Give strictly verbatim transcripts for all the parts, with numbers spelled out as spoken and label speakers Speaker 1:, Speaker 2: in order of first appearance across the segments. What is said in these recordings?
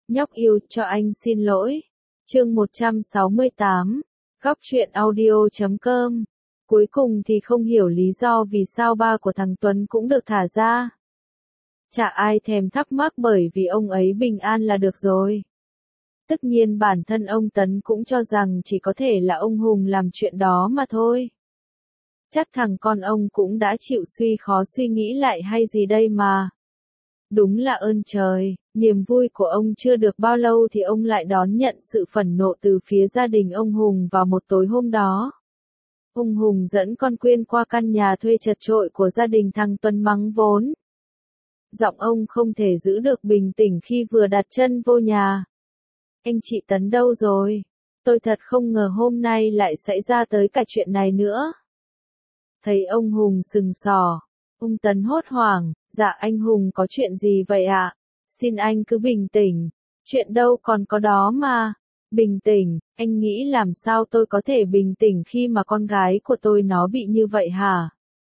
Speaker 1: Nhóc yêu, cho anh xin lỗi. Chương một trăm sáu mươi tám. Góc truyện audio chấm com. Cuối cùng thì không hiểu lý do vì sao ba của thằng Tuấn cũng được thả ra. Chả ai thèm thắc mắc bởi vì ông ấy bình an là được rồi. Tất nhiên bản thân ông Tấn cũng cho rằng chỉ có thể là ông Hùng làm chuyện đó mà thôi. Chắc thằng con ông cũng đã chịu suy khó suy nghĩ lại hay gì đây mà. Đúng là ơn trời, niềm vui của ông chưa được bao lâu thì ông lại đón nhận sự phẫn nộ từ phía gia đình ông Hùng vào một tối hôm đó. Ông Hùng dẫn con Quyên qua căn nhà thuê chật chội của gia đình thằng Tuấn mắng vốn. Giọng ông không thể giữ được bình tĩnh khi vừa đặt chân vô nhà. Anh chị Tấn đâu rồi? Tôi thật không ngờ hôm nay lại xảy ra tới cả chuyện này nữa. Thấy ông Hùng sừng sỏ, ông Tấn hốt hoảng, dạ anh Hùng có chuyện gì vậy ạ? Xin anh cứ bình tĩnh, chuyện đâu còn có đó mà. Bình tĩnh, anh nghĩ làm sao tôi có thể bình tĩnh khi mà con gái của tôi nó bị như vậy hả?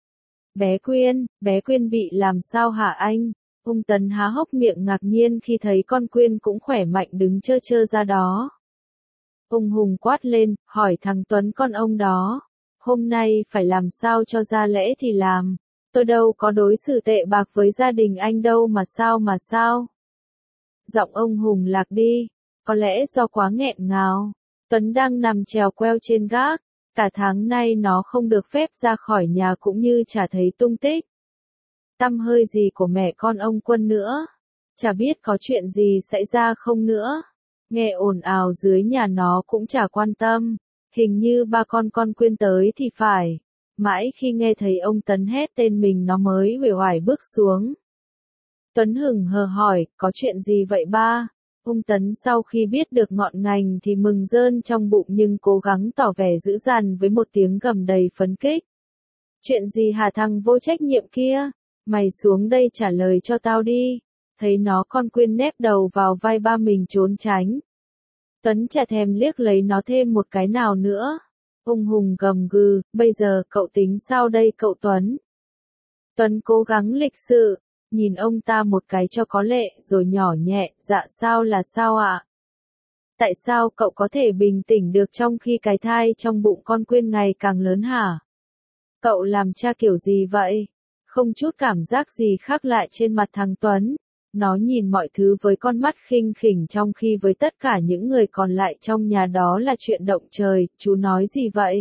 Speaker 1: Bé Quyên, bé Quyên bị làm sao hả anh? Ông Tấn há hốc miệng ngạc nhiên khi thấy con Quyên cũng khỏe mạnh đứng chơ chơ ra đó. Ông Hùng quát lên, hỏi thằng Tuấn con ông đó. Hôm nay phải làm sao cho ra lẽ thì làm. Tôi đâu có đối xử tệ bạc với gia đình anh đâu mà sao mà sao. Giọng ông Hùng lạc đi. Có lẽ do quá nghẹn ngào. Tuấn đang nằm trèo queo trên gác. Cả tháng nay nó không được phép ra khỏi nhà cũng như chả thấy tung tích. Tăm hơi gì của mẹ con ông Quân nữa. Chả biết có chuyện gì xảy ra không nữa. Nghe ồn ào dưới nhà nó cũng chả quan tâm. Hình như ba con con Quyên tới thì phải. Mãi khi nghe thấy ông Tấn hét tên mình nó mới uể oải bước xuống. Tuấn hửng hờ hỏi, có chuyện gì vậy ba? Ông Tấn sau khi biết được ngọn ngành thì mừng rơn trong bụng nhưng cố gắng tỏ vẻ dữ dằn với một tiếng gầm đầy phấn khích. Chuyện gì hả thằng vô trách nhiệm kia? Mày xuống đây trả lời cho tao đi. Thấy nó con Quyên nép đầu vào vai ba mình trốn tránh. Tuấn chả thèm liếc lấy nó thêm một cái nào nữa. Ông Hùng gầm gừ, bây giờ cậu tính sao đây cậu Tuấn? Tuấn cố gắng lịch sự, nhìn ông ta một cái cho có lệ rồi nhỏ nhẹ, dạ sao là sao ạ? Tại sao cậu có thể bình tĩnh được trong khi cái thai trong bụng con Quyên ngày càng lớn hả? Cậu làm cha kiểu gì vậy? Không chút cảm giác gì khác lạ trên mặt thằng Tuấn. Nó nhìn mọi thứ với con mắt khinh khỉnh trong khi với tất cả những người còn lại trong nhà đó là chuyện động trời, chú nói gì vậy?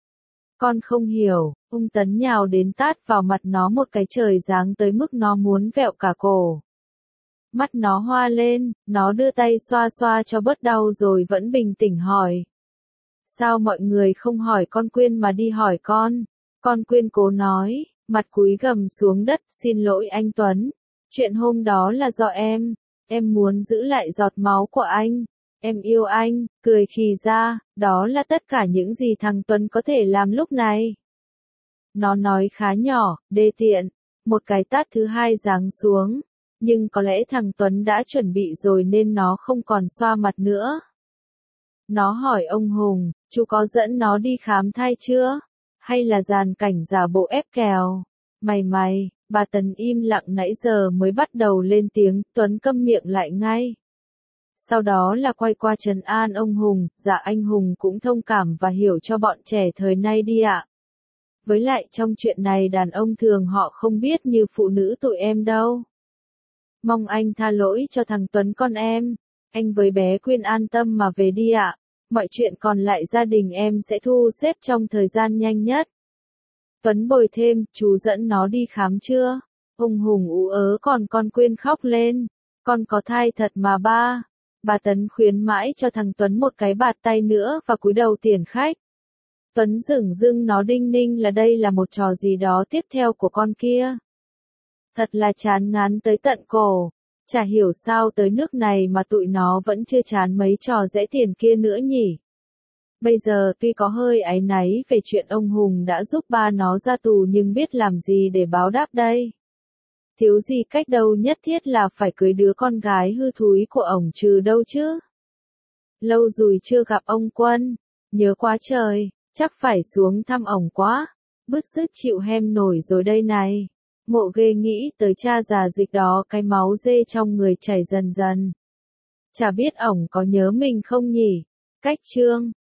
Speaker 1: Con không hiểu, ông Tấn nhào đến tát vào mặt nó một cái trời giáng tới mức nó muốn vẹo cả cổ. Mắt nó hoa lên, nó đưa tay xoa xoa cho bớt đau rồi vẫn bình tĩnh hỏi. Sao mọi người không hỏi con Quyên mà đi hỏi con? Con Quyên cố nói, mặt cúi gầm xuống đất, xin lỗi anh Tuấn. Chuyện hôm đó là do em, em muốn giữ lại giọt máu của anh, em yêu anh, cười khì ra, đó là tất cả những gì thằng Tuấn có thể làm lúc này. Nó nói khá nhỏ, đê tiện, một cái tát thứ hai giáng xuống, nhưng có lẽ thằng Tuấn đã chuẩn bị rồi nên nó không còn xoa mặt nữa. Nó hỏi ông Hùng, chú có dẫn nó đi khám thai chưa? Hay là dàn cảnh giả bộ ép kèo? Mày mày. Bà Tấn im lặng nãy giờ mới bắt đầu lên tiếng, Tuấn câm miệng lại ngay. Sau đó là quay qua trấn an ông Hùng, dạ anh Hùng cũng thông cảm và hiểu cho bọn trẻ thời nay đi ạ. Với lại trong chuyện này đàn ông thường họ không biết như phụ nữ tụi em đâu. Mong anh tha lỗi cho thằng Tuấn con em, anh với bé Quyên an tâm mà về đi ạ. Mọi chuyện còn lại gia đình em sẽ thu xếp trong thời gian nhanh nhất. Tuấn bồi thêm, chú dẫn nó đi khám chưa? Ông Hùng ú ớ còn con Quyên khóc lên. Con có thai thật mà ba. Bà Tấn khuyến mãi cho thằng Tuấn một cái bạt tay nữa và cúi đầu tiền khách. Tuấn dửng dưng nó đinh ninh là đây là một trò gì đó tiếp theo của con kia. Thật là chán ngán tới tận cổ. Chả hiểu sao tới nước này mà tụi nó vẫn chưa chán mấy trò dễ tiền kia nữa nhỉ. Bây giờ tuy có hơi áy náy về chuyện ông Hùng đã giúp ba nó ra tù nhưng biết làm gì để báo đáp đây. Thiếu gì cách đâu nhất thiết là phải cưới đứa con gái hư thúi của ổng trừ đâu chứ. Lâu rồi chưa gặp ông Quân, nhớ quá trời, chắc phải xuống thăm ổng quá, bứt rứt chịu hem nổi rồi đây này. Mộ ghê nghĩ tới cha già dịch đó cái máu dê trong người chảy dần dần. Chả biết ổng có nhớ mình không nhỉ? Cách chương